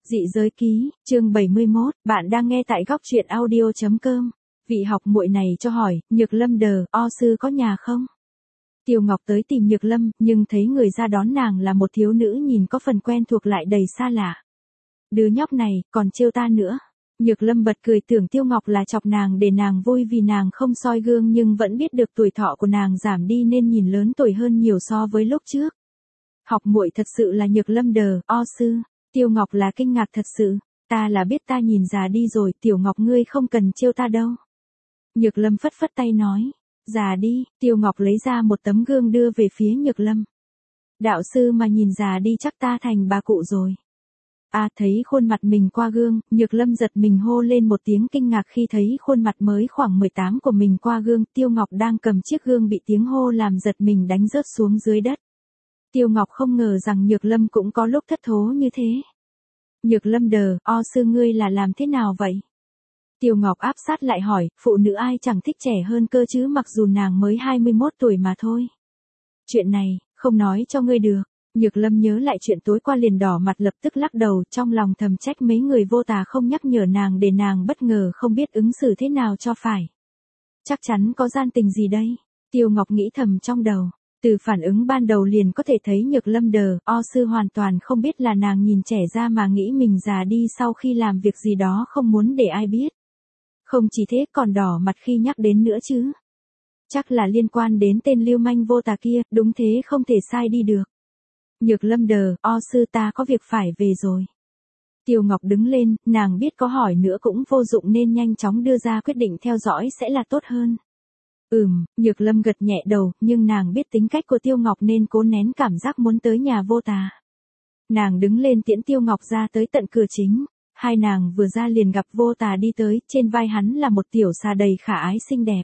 Dị giới ký, chương 71, bạn đang nghe tại góc truyện audio.com. Vị học muội này cho hỏi, Nhược Lâm đờ, o sư có nhà không? Tiêu Ngọc tới tìm Nhược Lâm, nhưng thấy người ra đón nàng là một thiếu nữ nhìn có phần quen thuộc lại đầy xa lạ. Đứa nhóc này, còn trêu ta nữa. Nhược Lâm bật cười tưởng Tiêu Ngọc là chọc nàng để nàng vui vì nàng không soi gương nhưng vẫn biết được tuổi thọ của nàng giảm đi nên nhìn lớn tuổi hơn nhiều so với lúc trước. Học muội thật sự là Nhược Lâm đờ, o sư. Tiêu Ngọc là kinh ngạc thật sự, ta là biết ta nhìn già đi rồi, Tiểu Ngọc ngươi không cần trêu ta đâu. Nhược Lâm phất phất tay nói, già đi, Tiêu Ngọc lấy ra một tấm gương đưa về phía Nhược Lâm. Đạo sư mà nhìn già đi chắc ta thành bà cụ rồi. Thấy khuôn mặt mình qua gương, Nhược Lâm giật mình hô lên một tiếng kinh ngạc khi thấy khuôn mặt mới khoảng 18 của mình qua gương, Tiêu Ngọc đang cầm chiếc gương bị tiếng hô làm giật mình đánh rớt xuống dưới đất. Tiêu Ngọc không ngờ rằng Nhược Lâm cũng có lúc thất thố như thế. Nhược Lâm đờ, o sư ngươi là làm thế nào vậy? Tiêu Ngọc áp sát lại hỏi, phụ nữ ai chẳng thích trẻ hơn cơ chứ mặc dù nàng mới 21 tuổi mà thôi. Chuyện này, không nói cho ngươi được. Nhược Lâm nhớ lại chuyện tối qua liền đỏ mặt lập tức lắc đầu trong lòng thầm trách mấy người vô tà không nhắc nhở nàng để nàng bất ngờ không biết ứng xử thế nào cho phải. Chắc chắn có gian tình gì đây? Tiêu Ngọc nghĩ thầm trong đầu. Từ phản ứng ban đầu liền có thể thấy Nhược Lâm đờ, o sư hoàn toàn không biết là nàng nhìn trẻ ra mà nghĩ mình già đi sau khi làm việc gì đó không muốn để ai biết. Không chỉ thế còn đỏ mặt khi nhắc đến nữa chứ. Chắc là liên quan đến tên lưu manh vô tà kia, đúng thế không thể sai đi được. Nhược Lâm đờ, o sư ta có việc phải về rồi. Tiêu Ngọc đứng lên, nàng biết có hỏi nữa cũng vô dụng nên nhanh chóng đưa ra quyết định theo dõi sẽ là tốt hơn. Nhược Lâm gật nhẹ đầu, nhưng nàng biết tính cách của Tiêu Ngọc nên cố nén cảm giác muốn tới nhà vô tà. Nàng đứng lên tiễn Tiêu Ngọc ra tới tận cửa chính, hai nàng vừa ra liền gặp vô tà đi tới, trên vai hắn là một tiểu xà đầy khả ái xinh đẹp.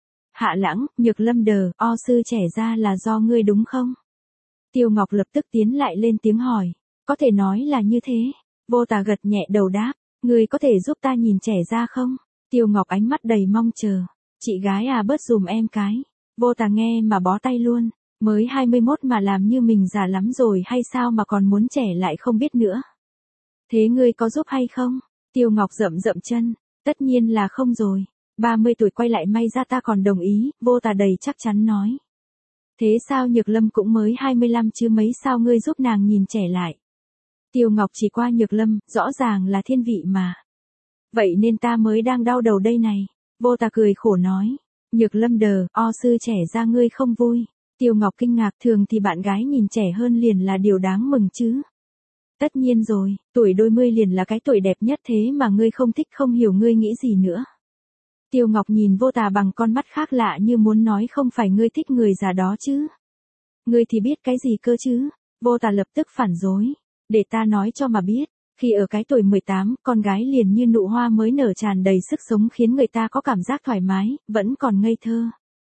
Hạ Lãng, Nhược Lâm đờ, o sư trẻ ra là do ngươi đúng không? Tiêu Ngọc lập tức tiến lại lên tiếng hỏi, có thể nói là như thế. Vô tà gật nhẹ đầu đáp, ngươi có thể giúp ta nhìn trẻ ra không? Tiêu Ngọc ánh mắt đầy mong chờ. Chị gái bớt dùm em cái. Vô tà nghe mà bó tay luôn. Mới 21 mà làm như mình già lắm rồi hay sao mà còn muốn trẻ lại không biết nữa. Thế ngươi có giúp hay không? Tiêu Ngọc rậm rậm chân. Tất nhiên là không rồi. 30 tuổi quay lại may ra ta còn đồng ý. Vô tà đầy chắc chắn nói. Thế sao Nhược Lâm cũng mới 25 chứ mấy sao ngươi giúp nàng nhìn trẻ lại? Tiêu Ngọc chỉ qua Nhược Lâm, rõ ràng là thiên vị mà. Vậy nên ta mới đang đau đầu đây này. Vô tà cười khổ nói. Nhược Lâm đờ, o sư trẻ ra ngươi không vui. Tiêu Ngọc kinh ngạc, thường thì bạn gái nhìn trẻ hơn liền là điều đáng mừng chứ. Tất nhiên rồi, tuổi đôi mươi liền là cái tuổi đẹp nhất thế mà ngươi không thích không hiểu ngươi nghĩ gì nữa. Tiêu Ngọc nhìn vô tà bằng con mắt khác lạ như muốn nói không phải ngươi thích người già đó chứ. Ngươi thì biết cái gì cơ chứ. Vô tà lập tức phản đối. Để ta nói cho mà biết. Khi ở cái tuổi 18, con gái liền như nụ hoa mới nở tràn đầy sức sống khiến người ta có cảm giác thoải mái, vẫn còn ngây thơ.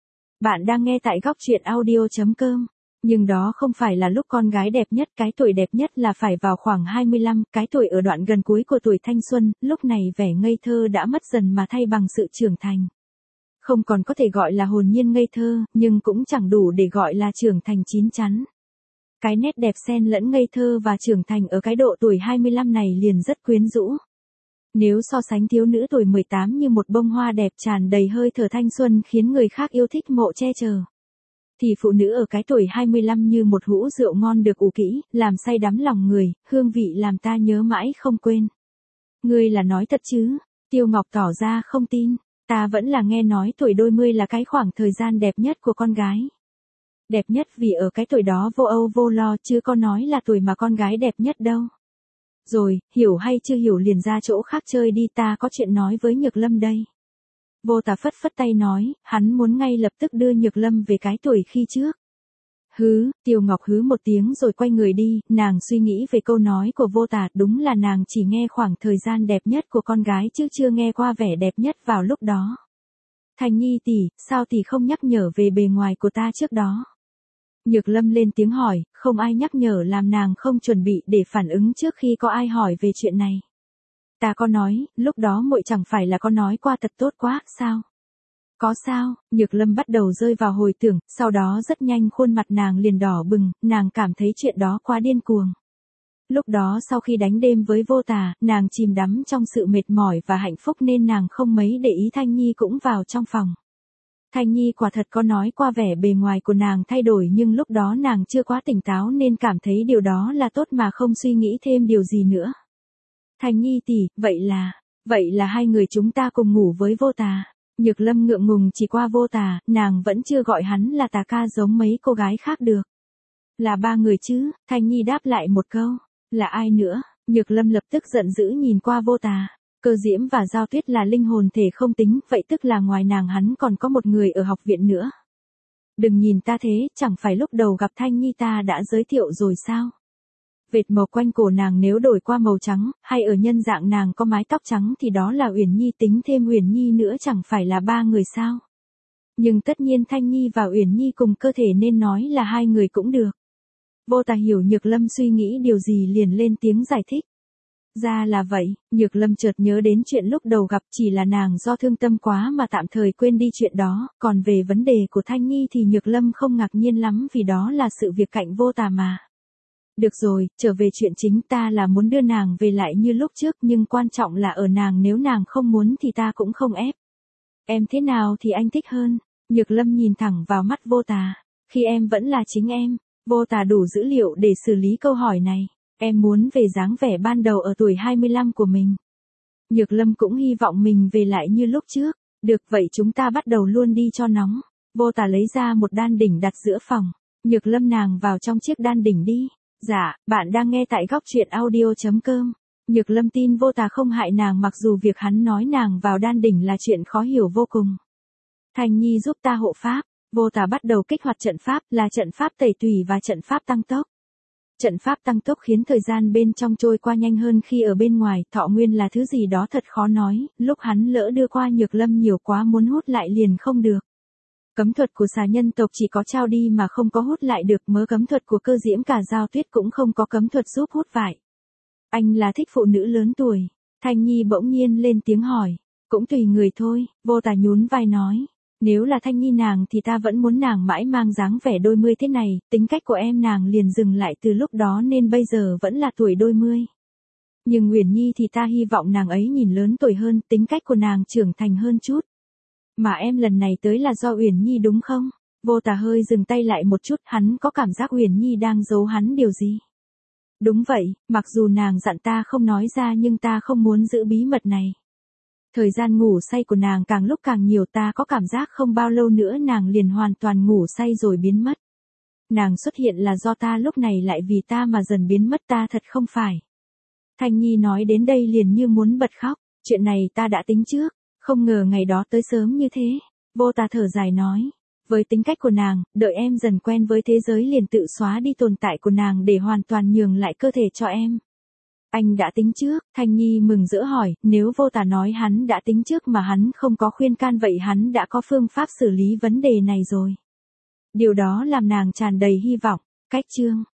Bạn đang nghe tại góc truyện audio.com. Nhưng đó không phải là lúc con gái đẹp nhất, cái tuổi đẹp nhất là phải vào khoảng 25, cái tuổi ở đoạn gần cuối của tuổi thanh xuân, lúc này vẻ ngây thơ đã mất dần mà thay bằng sự trưởng thành. Không còn có thể gọi là hồn nhiên ngây thơ, nhưng cũng chẳng đủ để gọi là trưởng thành chín chắn. Cái nét đẹp xen lẫn ngây thơ và trưởng thành ở cái độ tuổi 25 này liền rất quyến rũ. Nếu so sánh thiếu nữ tuổi 18 như một bông hoa đẹp tràn đầy hơi thở thanh xuân khiến người khác yêu thích mộ che chở, thì phụ nữ ở cái tuổi 25 như một hũ rượu ngon được ủ kỹ, làm say đắm lòng người, hương vị làm ta nhớ mãi không quên. Ngươi là nói thật chứ? Tiêu Ngọc tỏ ra không tin, ta vẫn là nghe nói tuổi đôi mươi là cái khoảng thời gian đẹp nhất của con gái. Đẹp nhất vì ở cái tuổi đó vô âu vô lo chứ có nói là tuổi mà con gái đẹp nhất đâu. Rồi, hiểu hay chưa hiểu liền ra chỗ khác chơi đi ta có chuyện nói với Nhược Lâm đây. Vô tà phất phất tay nói, hắn muốn ngay lập tức đưa Nhược Lâm về cái tuổi khi trước. Tiêu Ngọc hứ một tiếng rồi quay người đi, nàng suy nghĩ về câu nói của vô tà, đúng là nàng chỉ nghe khoảng thời gian đẹp nhất của con gái chứ chưa nghe qua vẻ đẹp nhất vào lúc đó. Thành Nhi tỷ, sao tỷ không nhắc nhở về bề ngoài của ta trước đó? Nhược Lâm lên tiếng hỏi, không ai nhắc nhở làm nàng không chuẩn bị để phản ứng trước khi có ai hỏi về chuyện này. Ta có nói, lúc đó muội chẳng phải là có nói qua thật tốt quá, sao? Có sao? Nhược Lâm bắt đầu rơi vào hồi tưởng, sau đó rất nhanh khuôn mặt nàng liền đỏ bừng, nàng cảm thấy chuyện đó quá điên cuồng. Lúc đó sau khi đánh đêm với Vô Tà, nàng chìm đắm trong sự mệt mỏi và hạnh phúc nên nàng không mấy để ý Thanh Nhi cũng vào trong phòng. Thanh Nhi quả thật có nói qua vẻ bề ngoài của nàng thay đổi nhưng lúc đó nàng chưa quá tỉnh táo nên cảm thấy điều đó là tốt mà không suy nghĩ thêm điều gì nữa. Thanh Nhi tỷ, vậy là hai người chúng ta cùng ngủ với Vô Tà. Nhược Lâm ngượng ngùng chỉ qua Vô Tà, nàng vẫn chưa gọi hắn là Tà ca giống mấy cô gái khác được. Là ba người chứ, Thanh Nhi đáp lại một câu. Là ai nữa? Nhược Lâm lập tức giận dữ nhìn qua Vô Tà. Cơ Diễm và Giao Tuyết là linh hồn thể không tính, vậy tức là ngoài nàng hắn còn có một người ở học viện nữa. Đừng nhìn ta thế, chẳng phải lúc đầu gặp Thanh Nhi ta đã giới thiệu rồi sao? Vệt màu quanh cổ nàng nếu đổi qua màu trắng, hay ở nhân dạng nàng có mái tóc trắng thì đó là Uyển Nhi, tính thêm Uyển Nhi nữa chẳng phải là ba người sao? Nhưng tất nhiên Thanh Nhi và Uyển Nhi cùng cơ thể nên nói là hai người cũng được. Vô Tà hiểu Nhược Lâm suy nghĩ điều gì liền lên tiếng giải thích. Ra là vậy, Nhược Lâm chợt nhớ đến chuyện lúc đầu gặp, chỉ là nàng do thương tâm quá mà tạm thời quên đi chuyện đó, còn về vấn đề của Thanh Nhi thì Nhược Lâm không ngạc nhiên lắm vì đó là sự việc cạnh Vô Tà mà. Được rồi, trở về chuyện chính, ta là muốn đưa nàng về lại như lúc trước nhưng quan trọng là ở nàng, nếu nàng không muốn thì ta cũng không ép. Em thế nào thì anh thích hơn? Nhược Lâm nhìn thẳng vào mắt Vô Tà. Khi em vẫn là chính em. Vô Tà đủ dữ liệu để xử lý câu hỏi này. Em muốn về dáng vẻ ban đầu ở tuổi 25 của mình. Nhược Lâm cũng hy vọng mình về lại như lúc trước. Được vậy chúng ta bắt đầu luôn đi cho nóng. Vô Tà lấy ra một đan đỉnh đặt giữa phòng. Nhược Lâm nàng vào trong chiếc đan đỉnh đi. Dạ, bạn đang nghe tại góc truyện audio.com. Nhược Lâm tin Vô Tà không hại nàng mặc dù việc hắn nói nàng vào đan đỉnh là chuyện khó hiểu vô cùng. Thanh Nhi giúp ta hộ pháp. Vô Tà bắt đầu kích hoạt trận pháp, là trận pháp tẩy tùy và trận pháp tăng tốc. Trận pháp tăng tốc khiến thời gian bên trong trôi qua nhanh hơn khi ở bên ngoài, thọ nguyên là thứ gì đó thật khó nói, lúc hắn lỡ đưa qua Nhược Lâm nhiều quá muốn hút lại liền không được. Cấm thuật của xà nhân tộc chỉ có trao đi mà không có hút lại được, mớ cấm thuật của Cơ Diễm cả Giao Tuyết cũng không có cấm thuật giúp hút vải. Anh là thích phụ nữ lớn tuổi. Thanh Nhi bỗng nhiên lên tiếng hỏi. Cũng tùy người thôi, Vô Tà nhún vai nói. Nếu là Thanh Nhi nàng thì ta vẫn muốn nàng mãi mang dáng vẻ đôi mươi thế này, tính cách của em nàng liền dừng lại từ lúc đó nên bây giờ vẫn là tuổi đôi mươi. Nhưng Uyển Nhi thì ta hy vọng nàng ấy nhìn lớn tuổi hơn, tính cách của nàng trưởng thành hơn chút. Mà em lần này tới là do Uyển Nhi đúng không? Vô Tà hơi dừng tay lại một chút, hắn có cảm giác Uyển Nhi đang giấu hắn điều gì. Đúng vậy, mặc dù nàng dặn ta không nói ra nhưng ta không muốn giữ bí mật này. Thời gian ngủ say của nàng càng lúc càng nhiều, ta có cảm giác không bao lâu nữa nàng liền hoàn toàn ngủ say rồi biến mất. Nàng xuất hiện là do ta lúc này lại vì ta mà dần biến mất, ta thật không phải. Thanh Nhi nói đến đây liền như muốn bật khóc, chuyện này ta đã tính trước, không ngờ ngày đó tới sớm như thế. Vô Tà thở dài nói, với tính cách của nàng, đợi em dần quen với thế giới liền tự xóa đi tồn tại của nàng để hoàn toàn nhường lại cơ thể cho em. Anh đã tính trước, Thanh Nhi mừng rỡ hỏi, nếu Vô Tà nói hắn đã tính trước mà hắn không có khuyên can vậy hắn đã có phương pháp xử lý vấn đề này rồi. Điều đó làm nàng tràn đầy hy vọng. Cách chương